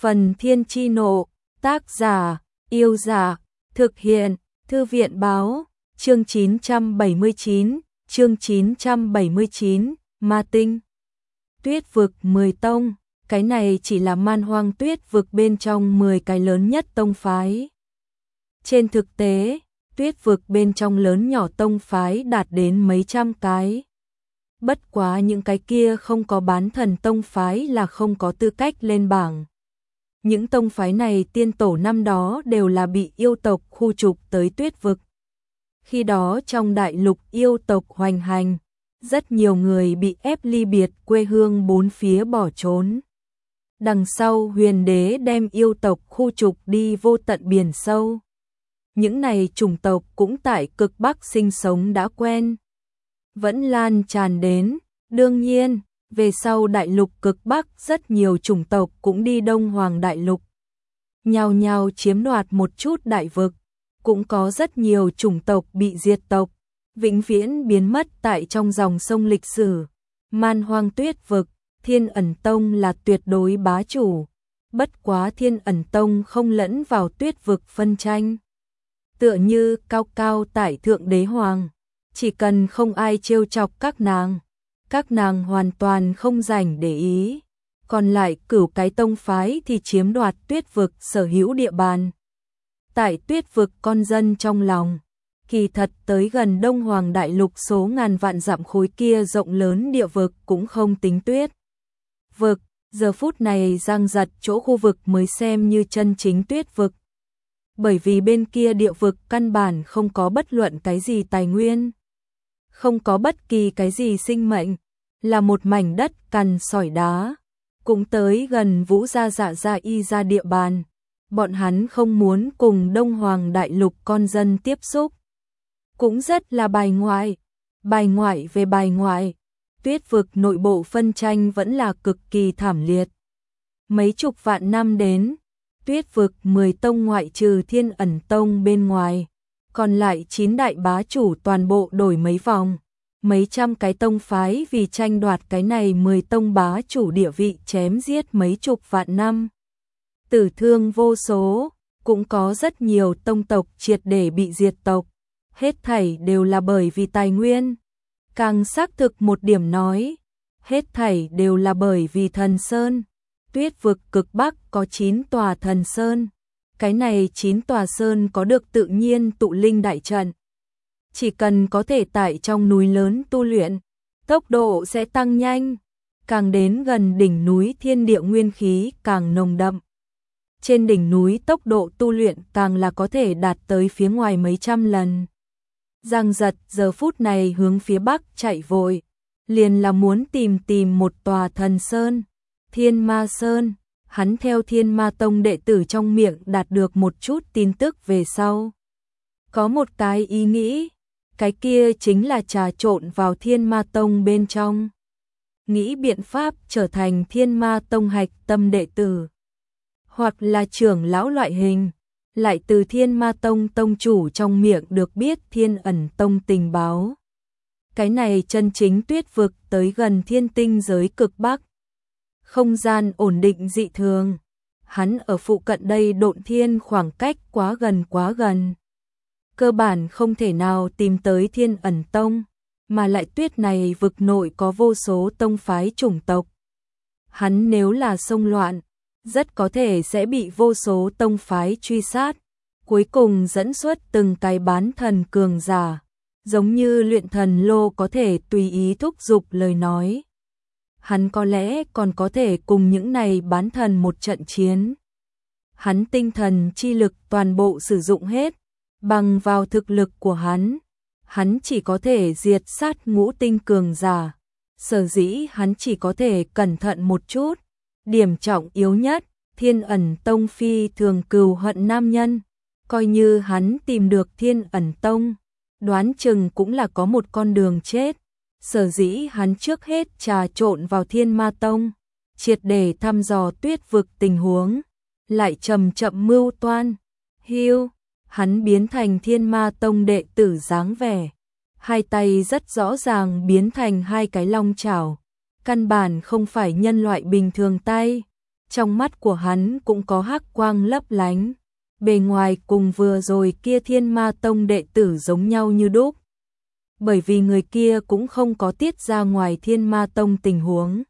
Phần Thiên Chi Nộ, tác giả, Yêu Giả, thực hiện, Thư viện Báo, chương 979, Ma Tinh. Tuyết vực 10 tông, cái này chỉ là Man Hoang Tuyết vực bên trong 10 cái lớn nhất tông phái. Trên thực tế, Tuyết vực bên trong lớn nhỏ tông phái đạt đến mấy trăm cái. Bất quá những cái kia không có bán thần tông phái là không có tư cách lên bảng. Những tông phái này tiên tổ năm đó đều là bị yêu tộc khu trục tới Tuyết vực. Khi đó trong đại lục yêu tộc hoành hành, rất nhiều người bị ép ly biệt quê hương bốn phía bỏ trốn. Đằng sau Huyền Đế đem yêu tộc khu trục đi vô tận biển sâu. Những này chủng tộc cũng tại cực Bắc sinh sống đã quen, vẫn lan tràn đến. Đương nhiên, về sau đại lục cực Bắc rất nhiều chủng tộc cũng đi Đông Hoàng đại lục, nhao nhao chiếm đoạt một chút đại vực. Cũng có rất nhiều chủng tộc bị diệt tộc, vĩnh viễn biến mất tại trong dòng sông lịch sử. Man Hoang Tuyết vực, Thiên Ẩn Tông là tuyệt đối bá chủ. Bất quá Thiên Ẩn Tông không lẫn vào Tuyết vực phân tranh. Tựa như cao cao tại thượng đế hoàng, chỉ cần không ai trêu chọc các nàng hoàn toàn không rảnh để ý. Còn lại cửu cái tông phái thì chiếm đoạt Tuyết vực sở hữu địa bàn. Tại Tuyết vực con dân trong lòng, kỳ thật tới gần Đông Hoàng đại lục số ngàn vạn dặm khối kia rộng lớn địa vực cũng không tính Tuyết vực. Giờ phút này giang giật chỗ khu vực mới xem như chân chính Tuyết vực. Bởi vì bên kia địa vực căn bản không có bất luận cái gì tài nguyên, không có bất kỳ cái gì sinh mệnh, là một mảnh đất cằn sỏi đá. Cũng tới gần Vũ Gia Dạ Gia Y Gia địa bàn. Bọn hắn không muốn cùng Đông Hoàng đại lục con dân tiếp xúc. Cũng rất là bài ngoại. Bài ngoại về bài ngoại. Tuyết vực nội bộ phân tranh vẫn là cực kỳ thảm liệt. Mấy chục vạn năm đến, Tuyết vực 10 tông ngoại trừ Thiên Ẩn Tông bên ngoài, còn lại 9 đại bá chủ toàn bộ đổi mấy vòng. Mấy trăm cái tông phái vì tranh đoạt cái này 10 tông bá chủ địa vị chém giết mấy chục vạn năm. Tử thương vô số, cũng có rất nhiều tông tộc triệt để bị diệt tộc. Hết thảy đều là bởi vì tài nguyên. Càng xác thực một điểm nói, hết thảy đều là bởi vì thần sơn. Tuyết vực cực Bắc có 9 tòa thần sơn. Cái này 9 tòa sơn có được tự nhiên tụ linh đại trận. Chỉ cần có thể tại trong núi lớn tu luyện, tốc độ sẽ tăng nhanh. Càng đến gần đỉnh núi thiên địa nguyên khí càng nồng đậm. Trên đỉnh núi tốc độ tu luyện càng là có thể đạt tới phía ngoài mấy trăm lần. Giang giật giờ phút này hướng phía Bắc chạy vội, liền là muốn tìm một tòa thần sơn, Thiên Ma Sơn. Hắn theo Thiên Ma Tông đệ tử trong miệng đạt được một chút tin tức về sau. Có một cái ý nghĩ, cái kia chính là trà trộn vào Thiên Ma Tông bên trong. Nghĩ biện pháp trở thành Thiên Ma Tông hạch tâm đệ tử. Hoặc là trưởng lão loại hình, lại từ Thiên Ma Tông tông chủ trong miệng được biết Thiên Ẩn Tông tình báo. Cái này chân chính Tuyết vực tới gần thiên tinh giới cực Bắc. Không gian ổn định dị thường. Hắn ở phụ cận đây độn thiên khoảng cách quá gần. Cơ bản không thể nào tìm tới Thiên Ẩn Tông, mà lại Tuyết này vực nội có vô số tông phái chủng tộc. Hắn nếu là xông loạn, rất có thể sẽ bị vô số tông phái truy sát, cuối cùng dẫn xuất từng cái bán thần cường giả, giống như luyện thần lô có thể tùy ý thúc giục lời nói. Hắn có lẽ còn có thể cùng những này bán thần một trận chiến. Hắn tinh thần chi lực toàn bộ sử dụng hết, bằng vào thực lực của hắn chỉ có thể diệt sát ngũ tinh cường giả. Sở dĩ hắn chỉ có thể cẩn thận một chút. Điểm trọng yếu nhất, Thiên Ẩn Tông phi thường cừu hận nam nhân. Coi như hắn tìm được Thiên Ẩn Tông, đoán chừng cũng là có một con đường chết. Sở dĩ hắn trước hết trà trộn vào Thiên Ma Tông, triệt để thăm dò Tuyết vực tình huống, lại chậm mưu toan. Hắn biến thành Thiên Ma Tông đệ tử dáng vẻ, hai tay rất rõ ràng biến thành hai cái long chảo, căn bản không phải nhân loại bình thường tay, trong mắt của hắn cũng có hắc quang lấp lánh, bề ngoài cùng vừa rồi kia Thiên Ma Tông đệ tử giống nhau như đúc. Bởi vì người kia cũng không có tiết ra ngoài Thiên Ma Tông tình huống.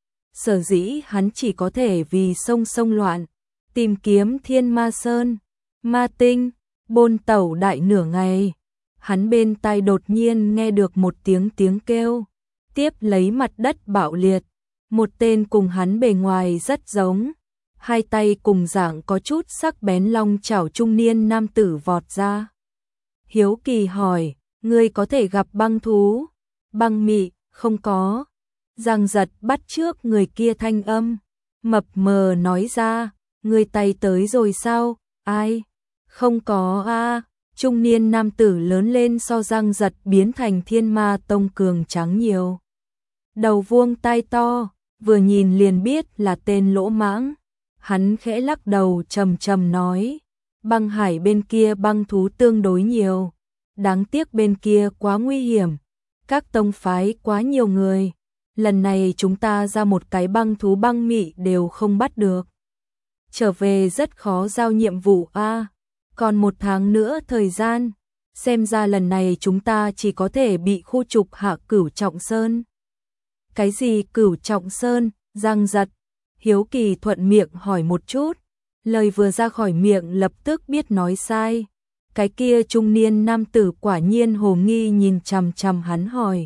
Sở dĩ hắn chỉ có thể vì sông loạn, tìm kiếm Thiên Ma Sơn, Ma Tinh, bôn tẩu đại nửa ngày. Hắn bên tai đột nhiên nghe được một tiếng kêu, tiếp lấy mặt đất bạo liệt, một tên cùng hắn bề ngoài rất giống, hai tay cùng dạng có chút sắc bén long chảo trung niên nam tử vọt ra. Hiếu kỳ hỏi, ngươi có thể gặp băng thú? Băng mị, không có. Giang Giật bắt trước người kia thanh âm, mập mờ nói ra, ngươi tay tới rồi sao? Ai? Không có a. Trung niên nam tử lớn lên so Giang Giật biến thành Thiên Ma Tông cường tráng nhiều. Đầu vuông tai to, vừa nhìn liền biết là tên lỗ mãng. Hắn khẽ lắc đầu trầm nói, băng hải bên kia băng thú tương đối nhiều, đáng tiếc bên kia quá nguy hiểm, các tông phái quá nhiều người, lần này chúng ta ra một cái băng thú băng mị đều không bắt được. Trở về rất khó giao nhiệm vụ a. Còn 1 tháng nữa thời gian, xem ra lần này chúng ta chỉ có thể bị khu trục hạ Cửu Trọng Sơn. Cái gì Cửu Trọng Sơn? Giang Giật hiếu kỳ thuận miệng hỏi một chút, lời vừa ra khỏi miệng lập tức biết nói sai. Cái kia trung niên nam tử quả nhiên hồ nghi nhìn chằm hắn hỏi.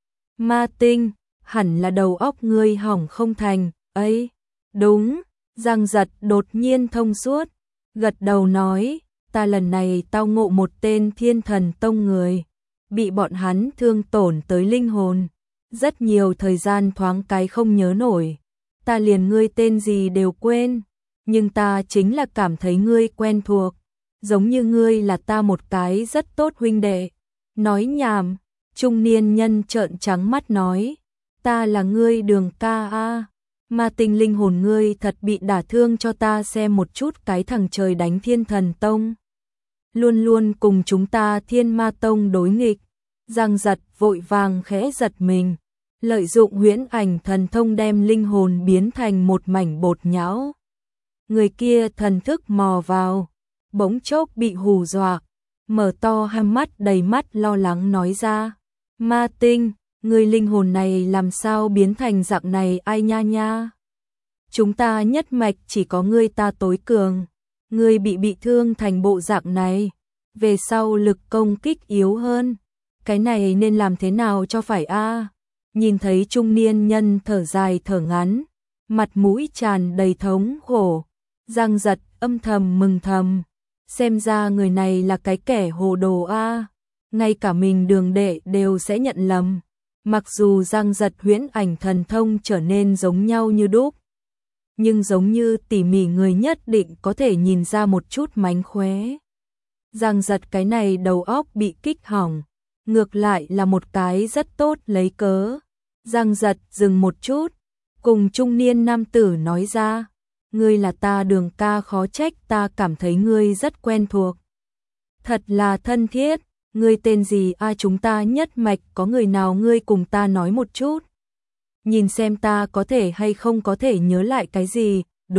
Ma Tinh, hẳn là đầu óc ngươi hỏng không thành, ấy, đúng. Giang Giật đột nhiên thông suốt, gật đầu nói, ta lần này tao ngộ một tên Thiên Thần Tông người, bị bọn hắn thương tổn tới linh hồn, rất nhiều thời gian thoáng cái không nhớ nổi, ta liền ngươi tên gì đều quên, nhưng ta chính là cảm thấy ngươi quen thuộc, giống như ngươi là ta một cái rất tốt huynh đệ. Nói nhảm, trung niên nhân trợn trắng mắt nói, ta là ngươi Đường ca a. Ma Tinh linh hồn ngươi thật bị đả thương, cho ta xem một chút, cái thằng trời đánh Thiên Thần Tông luôn luôn cùng chúng ta Thiên Ma Tông đối nghịch. Giang Giật vội vàng khẽ giật mình, lợi dụng huyễn ảnh thần thông đem linh hồn biến thành một mảnh bột nhão. Người kia thần thức mò vào, bỗng chốc bị hù dọa, mở to hai mắt đầy mắt lo lắng nói ra, Ma Tinh, người linh hồn này làm sao biến thành dạng này ai nha. Chúng ta nhất mạch chỉ có ngươi ta tối cường, ngươi bị thương thành bộ dạng này, về sau lực công kích yếu hơn, cái này nên làm thế nào cho phải a? Nhìn thấy trung niên nhân thở dài thở ngắn, mặt mũi tràn đầy thống khổ, Giang Giật âm thầm mừng thầm, xem ra người này là cái kẻ hồ đồ a, ngay cả mình Đường đệ đều sẽ nhận lầm. Mặc dù Giang Giật huyễn ảnh thần thông trở nên giống nhau như đúc, nhưng giống như tỉ mỉ người nhất định có thể nhìn ra một chút mánh khóe. Giang Giật cái này đầu óc bị kích hỏng, ngược lại là một cái rất tốt lấy cớ. Giang Giật dừng một chút, cùng trung niên nam tử nói ra, ngươi là ta Đường ca, khó trách ta cảm thấy ngươi rất quen thuộc. Thật là thân thiết, ngươi tên gì a? Chúng ta nhất mạch có người nào ngươi cùng ta nói một chút. Nhìn xem ta có thể hay không có thể nhớ lại cái gì.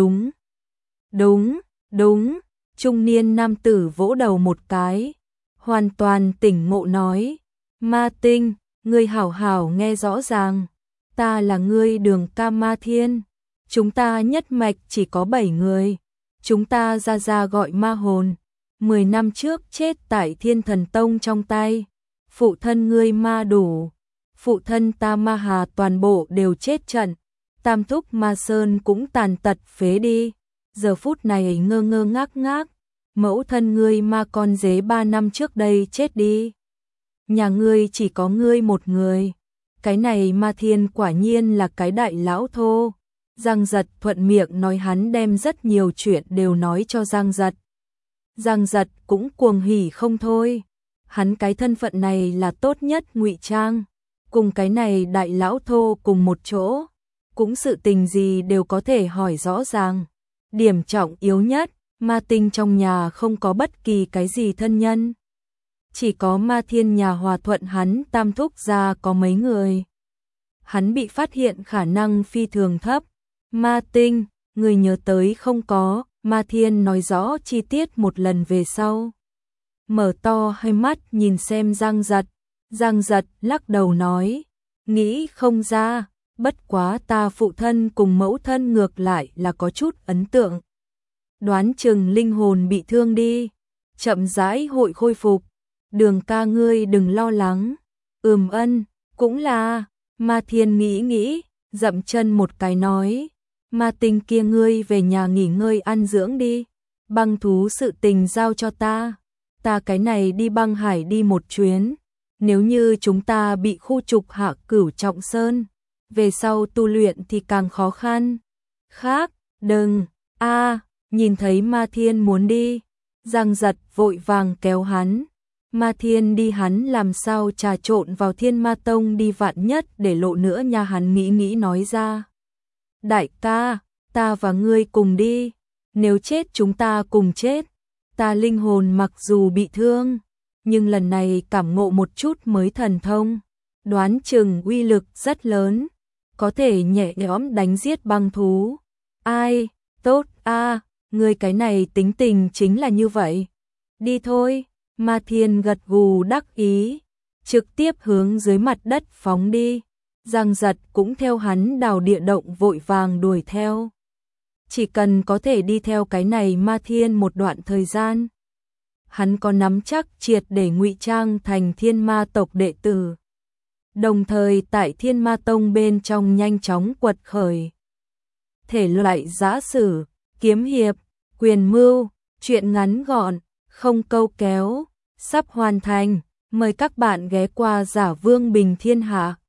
Đúng. Trung niên nam tử vỗ đầu một cái, hoàn toàn tỉnh ngộ nói, Ma Tinh, ngươi hảo hảo nghe rõ ràng, ta là ngươi Đường ca Ma Thiên, chúng ta nhất mạch chỉ có 7 người, chúng ta ra gọi ma hồn, 10 năm trước chết tại Thiên Thần Tông trong tay, phụ thân ngươi Ma Đủ, phụ thân ta Ma Hà toàn bộ đều chết trận, tam thúc Ma Sơn cũng tàn tật phế đi, giờ phút này ngơ ngác, mẫu thân ngươi Ma Con Dế 3 năm trước đây chết đi, nhà ngươi chỉ có ngươi một người, cái này Ma Thiên quả nhiên là cái đại lão thô. Giang Giật thuận miệng nói, hắn đem rất nhiều chuyện đều nói cho Giang Giật. Giang Giật cũng cuồng hỉ không thôi, hắn cái thân phận này là tốt nhất ngụy trang, cùng cái này đại lão thô cùng một chỗ, cũng sự tình gì đều có thể hỏi rõ ràng. Điểm trọng yếu nhất, Ma Tinh trong nhà không có bất kỳ cái gì thân nhân, chỉ có Ma Thiên nhà hòa thuận hắn tam thúc gia có mấy người. Hắn bị phát hiện khả năng phi thường thấp. Ma Tinh, người nhớ tới không có, Ma Thiên nói rõ chi tiết một lần về sau. Mở to hai mắt nhìn xem Giang Giật lắc đầu nói, nghĩ không ra, bất quá ta phụ thân cùng mẫu thân ngược lại là có chút ấn tượng. Đoán chừng linh hồn bị thương đi, chậm rãi hội khôi phục, Đường ca ngươi đừng lo lắng. Ân, cũng là, Ma Thiên nghĩ, dậm chân một cái nói, Ma Tinh kia ngươi về nhà nghỉ ngơi ăn dưỡng đi, băng thú sự tình giao cho ta cái này đi băng hải đi một chuyến, nếu như chúng ta bị khu trục hạ Cửu Trọng Sơn, về sau tu luyện thì càng khó khăn. Khác, đừng, nhìn thấy Ma Thiên muốn đi, Giang Giật vội vàng kéo hắn. Ma Thiên đi hắn làm sao trà trộn vào Thiên Ma Tông đi vạn nhất để lộ nữa nha, hắn nghĩ nói ra. Đại ca, ta và ngươi cùng đi, nếu chết chúng ta cùng chết, ta linh hồn mặc dù bị thương, nhưng lần này cảm ngộ một chút mới thần thông, đoán chừng uy lực rất lớn, có thể nhẹ nhõm đánh giết băng thú. Ai, tốt ngươi cái này tính tình chính là như vậy. Đi thôi, Ma Thiên gật gù đắc ý, trực tiếp hướng dưới mặt đất phóng đi. Giang Giật cũng theo hắn đào địa động vội vàng đuổi theo. Chỉ cần có thể đi theo cái này Ma Thiên một đoạn thời gian, hắn có nắm chắc triệt để ngụy trang thành Thiên Ma tộc đệ tử. Đồng thời tại Thiên Ma Tông bên trong nhanh chóng quật khởi. Thể loại giã sử, kiếm hiệp, quyền mưu, truyện ngắn gọn, không câu kéo, sắp hoàn thành. Mời các bạn ghé qua Giả Vương Bình Thiên Hạ.